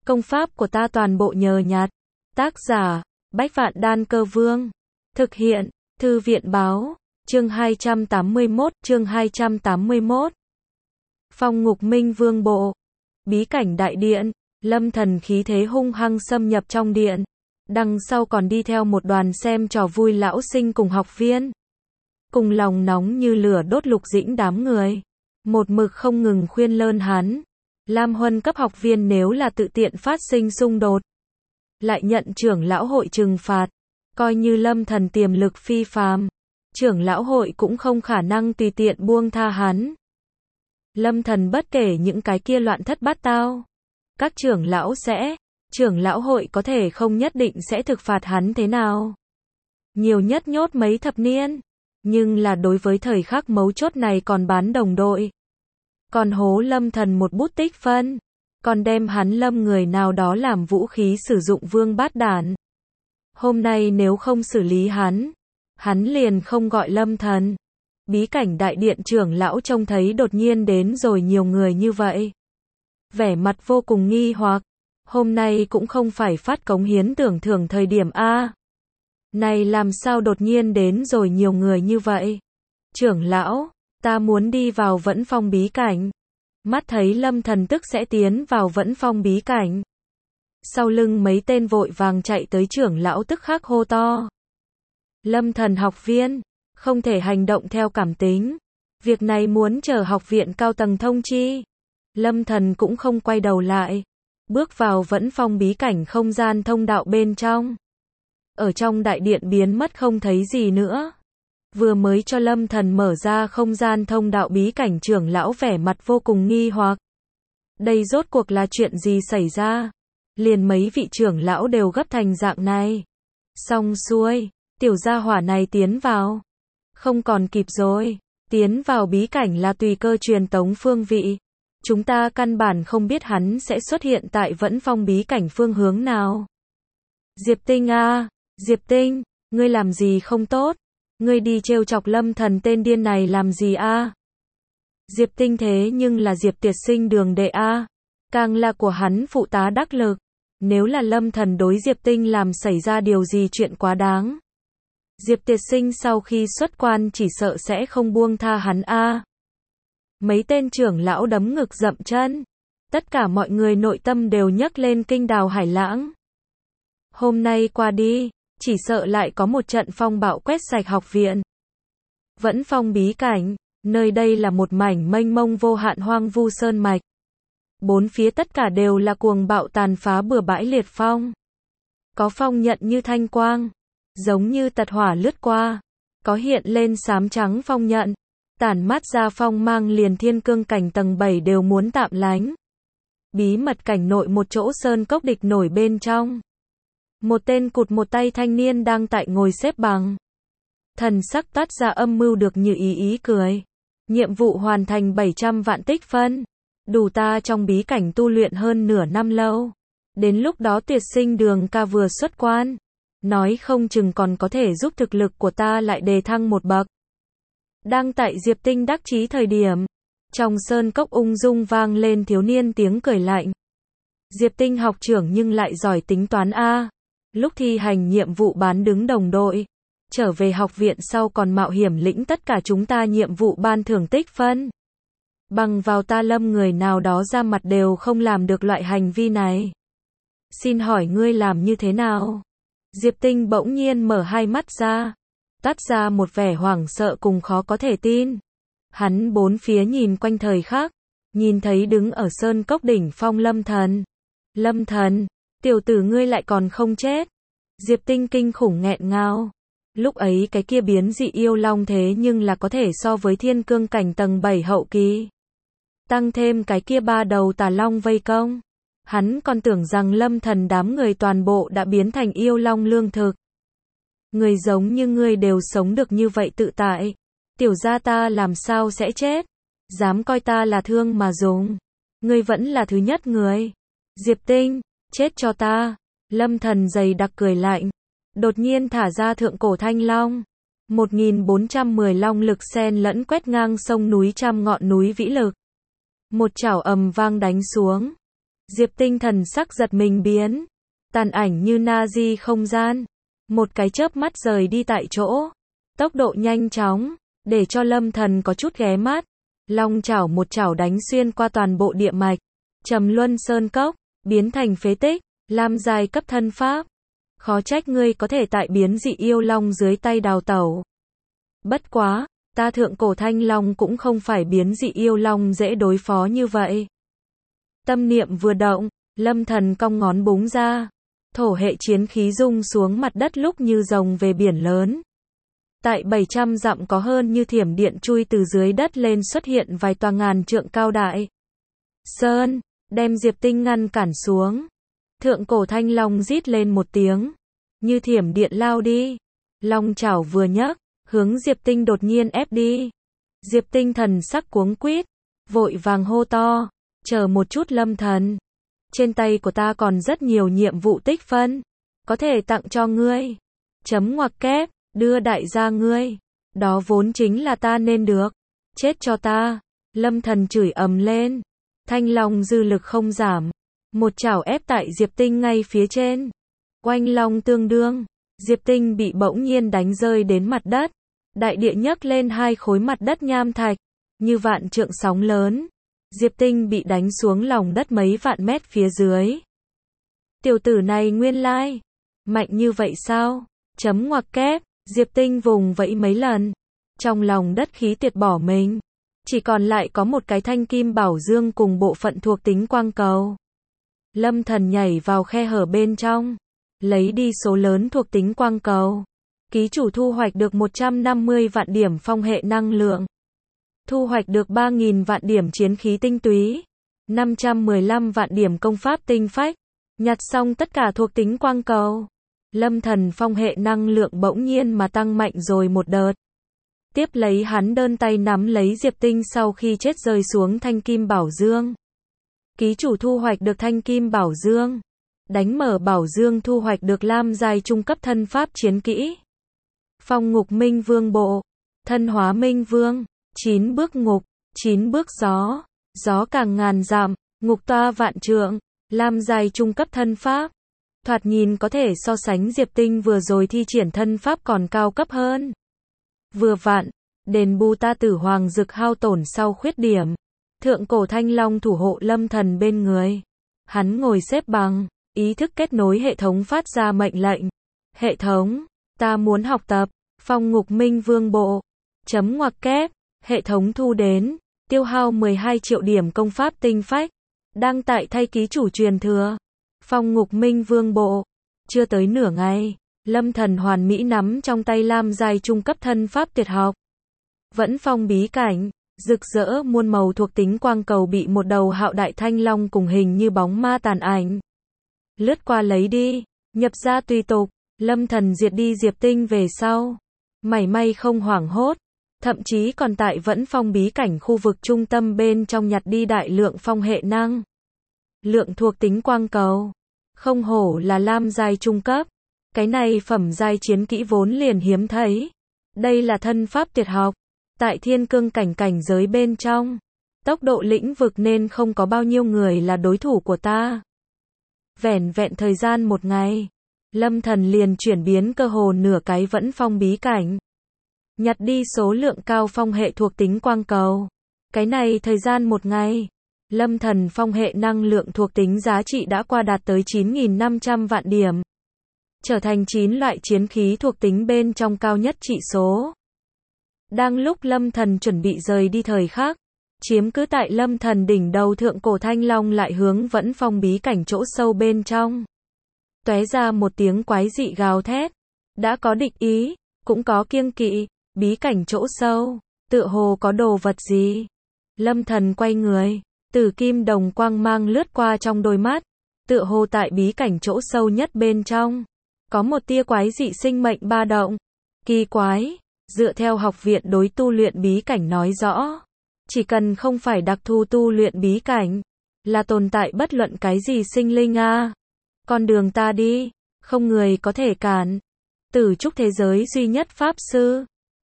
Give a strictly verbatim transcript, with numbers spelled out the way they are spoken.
Công pháp của ta toàn bộ nhờ nhặt. Tác giả, Bách Vạn Đan Cơ Vương. Thực hiện, Thư viện Báo. Chương hai trăm tám mươi mốt, chương hai trăm tám mươi mốt. Phong Ngục Minh Vương Bộ. Bí cảnh đại điện, Lâm Thần khí thế hung hăng xâm nhập trong điện. Đằng sau còn đi theo một đoàn xem trò vui lão sinh cùng học viên. Cùng lòng nóng như lửa đốt Lục Dĩnh đám người. Một mực không ngừng khuyên lơn hắn. Lam Huân cấp học viên nếu là tự tiện phát sinh xung đột, lại nhận trưởng lão hội trừng phạt. Coi như Lâm Thần tiềm lực phi phàm, trưởng lão hội cũng không khả năng tùy tiện buông tha hắn. Lâm Thần bất kể những cái kia loạn thất bát tao, các trưởng lão sẽ, trưởng lão hội có thể không nhất định sẽ thực phạt hắn thế nào. Nhiều nhất nhốt mấy thập niên, nhưng là đối với thời khắc mấu chốt này còn bán đồng đội. Còn hố Lâm Thần một bút tích phân, còn đem hắn lâm người nào đó làm vũ khí sử dụng vương bát đản. Hôm nay nếu không xử lý hắn, hắn liền không gọi Lâm Thần. Bí cảnh đại điện trưởng lão trông thấy đột nhiên đến rồi nhiều người như vậy, vẻ mặt vô cùng nghi hoặc. Hôm nay cũng không phải phát cống hiến tưởng thưởng thời điểm a. Này làm sao đột nhiên đến rồi nhiều người như vậy? Trưởng lão, ta muốn đi vào Vẫn Phong bí cảnh. Mắt thấy Lâm Thần tức sẽ tiến vào Vẫn Phong bí cảnh. Sau lưng mấy tên vội vàng chạy tới trưởng lão tức khắc hô to. Lâm Thần học viên, không thể hành động theo cảm tính. Việc này muốn chờ học viện cao tầng thông chi. Lâm Thần cũng không quay đầu lại. Bước vào Vẫn Phong bí cảnh không gian thông đạo bên trong. Ở trong đại điện biến mất không thấy gì nữa. Vừa mới cho Lâm Thần mở ra không gian thông đạo bí cảnh trưởng lão vẻ mặt vô cùng nghi hoặc. Đây rốt cuộc là chuyện gì xảy ra? Liền mấy vị trưởng lão đều gấp thành dạng này. Xong xuôi, tiểu gia hỏa này tiến vào. Không còn kịp rồi, tiến vào bí cảnh là tùy cơ truyền tống phương vị. Chúng ta căn bản không biết hắn sẽ xuất hiện tại Vẫn Phong bí cảnh phương hướng nào. Diệp Tinh a, Diệp Tinh, ngươi làm gì không tốt? Ngươi đi trêu chọc Lâm Thần tên điên này làm gì a? Diệp Tinh thế nhưng là Diệp Tiệt Sinh đường đệ a, càng là của hắn phụ tá đắc lực. Nếu là Lâm Thần đối Diệp Tinh làm xảy ra điều gì chuyện quá đáng, Diệp Tiệt Sinh sau khi xuất quan chỉ sợ sẽ không buông tha hắn a. Mấy tên trưởng lão đấm ngực dậm chân. Tất cả mọi người nội tâm đều nhấc lên kinh đào hải lãng. Hôm nay qua đi, chỉ sợ lại có một trận phong bạo quét sạch học viện. Vẫn Phong bí cảnh, nơi đây là một mảnh mênh mông vô hạn hoang vu sơn mạch. Bốn phía tất cả đều là cuồng bạo tàn phá bừa bãi liệt phong. Có phong nhận như thanh quang, giống như tật hỏa lướt qua. Có hiện lên xám trắng phong nhận, tản mát ra phong mang liền thiên cương cảnh tầng bảy đều muốn tạm lánh. Bí mật cảnh nội một chỗ sơn cốc địch nổi bên trong. Một tên cụt một tay thanh niên đang tại ngồi xếp bằng. Thần sắc toát ra âm mưu được như ý ý cười. Nhiệm vụ hoàn thành bảy trăm vạn tích phân. Đủ ta trong bí cảnh tu luyện hơn nửa năm lâu. Đến lúc đó Tiệt Sinh đường ca vừa xuất quan. Nói không chừng còn có thể giúp thực lực của ta lại đề thăng một bậc. Đang tại Diệp Tinh đắc chí thời điểm. Trong sơn cốc ung dung vang lên thiếu niên tiếng cười lạnh. Diệp Tinh học trưởng nhưng lại giỏi tính toán a. Lúc thi hành nhiệm vụ bán đứng đồng đội, trở về học viện sau còn mạo hiểm lĩnh tất cả chúng ta nhiệm vụ ban thưởng tích phân. Bằng vào ta lâm người nào đó ra mặt đều không làm được loại hành vi này. Xin hỏi ngươi làm như thế nào? Diệp Tinh bỗng nhiên mở hai mắt ra, toát ra một vẻ hoảng sợ cùng khó có thể tin. Hắn bốn phía nhìn quanh thời khắc, nhìn thấy đứng ở sơn cốc đỉnh phong Lâm Thần. Lâm Thần, tiểu tử ngươi lại còn không chết. Diệp Tinh kinh khủng nghẹn ngào. Lúc ấy cái kia biến dị yêu long thế nhưng là có thể so với thiên cương cảnh tầng bảy hậu kỳ. Tăng thêm cái kia ba đầu tà long vây công. Hắn còn tưởng rằng Lâm Thần đám người toàn bộ đã biến thành yêu long lương thực. Người giống như ngươi đều sống được như vậy tự tại. Tiểu gia ta làm sao sẽ chết? Dám coi ta là thương mà dùng. Ngươi vẫn là thứ nhất người. Diệp Tinh, chết cho ta. Lâm Thần dày đặc cười lạnh. Đột nhiên thả ra thượng cổ thanh long. một nghìn bốn trăm mười long lực xen lẫn quét ngang sông núi trăm ngọn núi vĩ lực. Một chảo ầm vang đánh xuống. Diệp Tinh thần sắc giật mình biến. Tàn ảnh như na di không gian. Một cái chớp mắt rời đi tại chỗ. Tốc độ nhanh chóng, để cho Lâm Thần có chút ghé mắt. Long chảo một chảo đánh xuyên qua toàn bộ địa mạch. Trầm Luân Sơn Cốc, biến thành phế tích, lam giai cấp thân pháp. Khó trách ngươi có thể tại biến dị yêu long dưới tay đào tẩu. Bất quá, ta thượng cổ thanh long cũng không phải biến dị yêu long dễ đối phó như vậy. Tâm niệm vừa động, Lâm Thần cong ngón búng ra. Thổ hệ chiến khí rung xuống mặt đất lúc như rồng về biển lớn. Tại bảy trăm dặm có hơn như thiểm điện chui từ dưới đất lên xuất hiện vài tòa ngàn trượng cao đại sơn, đem Diệp Tinh ngăn cản xuống. Thượng cổ thanh long rít lên một tiếng, như thiểm điện lao đi. Long chảo vừa nhấc, hướng Diệp Tinh đột nhiên ép đi. Diệp Tinh thần sắc cuống quýt, vội vàng hô to, chờ một chút Lâm Thần. Trên tay của ta còn rất nhiều nhiệm vụ tích phân, có thể tặng cho ngươi. Chấm ngoặc kép, đưa đại gia ngươi. Đó vốn chính là ta nên được. Chết cho ta. Lâm Thần chửi ầm lên. Thanh long dư lực không giảm. Một chảo ép tại Diệp Tinh ngay phía trên. Oanh long tương đương. Diệp Tinh bị bỗng nhiên đánh rơi đến mặt đất. Đại địa nhấc lên hai khối mặt đất nham thạch. Như vạn trượng sóng lớn. Diệp Tinh bị đánh xuống lòng đất mấy vạn mét phía dưới. Tiểu tử này nguyên lai. Mạnh như vậy sao? Chấm ngoặc kép. Diệp Tinh vùng vẫy mấy lần. Trong lòng đất khí tiệt bỏ mình. Chỉ còn lại có một cái thanh kim bảo dương cùng bộ phận thuộc tính quang cầu. Lâm Thần nhảy vào khe hở bên trong. Lấy đi số lớn thuộc tính quang cầu. Ký chủ thu hoạch được một trăm năm mươi vạn điểm phong hệ năng lượng. Thu hoạch được ba nghìn vạn điểm chiến khí tinh túy. năm trăm mười lăm vạn điểm công pháp tinh phách. Nhặt xong tất cả thuộc tính quang cầu. Lâm Thần phong hệ năng lượng bỗng nhiên mà tăng mạnh rồi một đợt. Tiếp lấy hắn đơn tay nắm lấy Diệp Tinh sau khi chết rơi xuống thanh kim bảo dương. Ký chủ thu hoạch được thanh kim bảo dương. Đánh mở bảo dương thu hoạch được lam giai trung cấp thân pháp chiến kỹ. Phong ngục minh vương bộ. Thân hóa minh vương. chín bước ngục. chín bước gió. Gió càng ngàn dặm. Ngục toa vạn trượng. Lam giai trung cấp thân pháp. Thoạt nhìn có thể so sánh Diệp Tinh vừa rồi thi triển thân pháp còn cao cấp hơn. Vừa vặn, đền bù ta tử hoàng dực hao tổn sau khuyết điểm. Thượng cổ thanh long thủ hộ Lâm Thần bên người. Hắn ngồi xếp bằng, ý thức kết nối hệ thống phát ra mệnh lệnh. Hệ thống, ta muốn học tập, phong ngục minh vương bộ. Chấm ngoặc kép, hệ thống thu đến, tiêu hao mười hai triệu điểm công pháp tinh phách. Đăng tại thay ký chủ truyền thừa. Phong ngục minh vương bộ. Chưa tới nửa ngày, Lâm Thần hoàn mỹ nắm trong tay lam giai trung cấp thân pháp tuyệt học. Vẫn phong bí cảnh, rực rỡ muôn màu thuộc tính quang cầu bị một đầu hạo đại thanh long cùng hình như bóng ma tàn ảnh. Lướt qua lấy đi, nhập ra tùy tục, Lâm Thần diệt đi Diệp Tinh về sau. Mảy may không hoảng hốt, thậm chí còn tại vẫn phong bí cảnh khu vực trung tâm bên trong nhặt đi đại lượng phong hệ năng. Lượng thuộc tính quang cầu. Không hổ là lam giai trung cấp. Cái này phẩm giai chiến kỹ vốn liền hiếm thấy. Đây là thân pháp tuyệt học. Tại thiên cương cảnh cảnh giới bên trong. Tốc độ lĩnh vực nên không có bao nhiêu người là đối thủ của ta. Vẻn vẹn thời gian một ngày. Lâm Thần liền chuyển biến cơ hồ nửa cái vẫn phong bí cảnh. Nhặt đi số lượng cao phong hệ thuộc tính quang cầu. Cái này thời gian một ngày. Lâm Thần phong hệ năng lượng thuộc tính giá trị đã qua đạt tới chín nghìn năm trăm vạn điểm. Trở thành chín loại chiến khí thuộc tính bên trong cao nhất trị số. Đang lúc Lâm Thần chuẩn bị rời đi thời khắc, chiếm cứ tại Lâm Thần đỉnh đầu thượng cổ thanh long lại hướng vẫn phong bí cảnh chỗ sâu bên trong. Tóe ra một tiếng quái dị gào thét. Đã có địch ý, cũng có kiêng kỵ, bí cảnh chỗ sâu, tựa hồ có đồ vật gì. Lâm Thần quay người. Tử kim đồng quang mang lướt qua trong đôi mắt, tựa hồ tại bí cảnh chỗ sâu nhất bên trong, có một tia quái dị sinh mệnh ba động. Kỳ quái, dựa theo học viện đối tu luyện bí cảnh nói rõ, chỉ cần không phải đặc thù tu luyện bí cảnh, là tồn tại bất luận cái gì sinh linh a. Con đường ta đi, không người có thể cản. Tử trúc thế giới duy nhất pháp sư,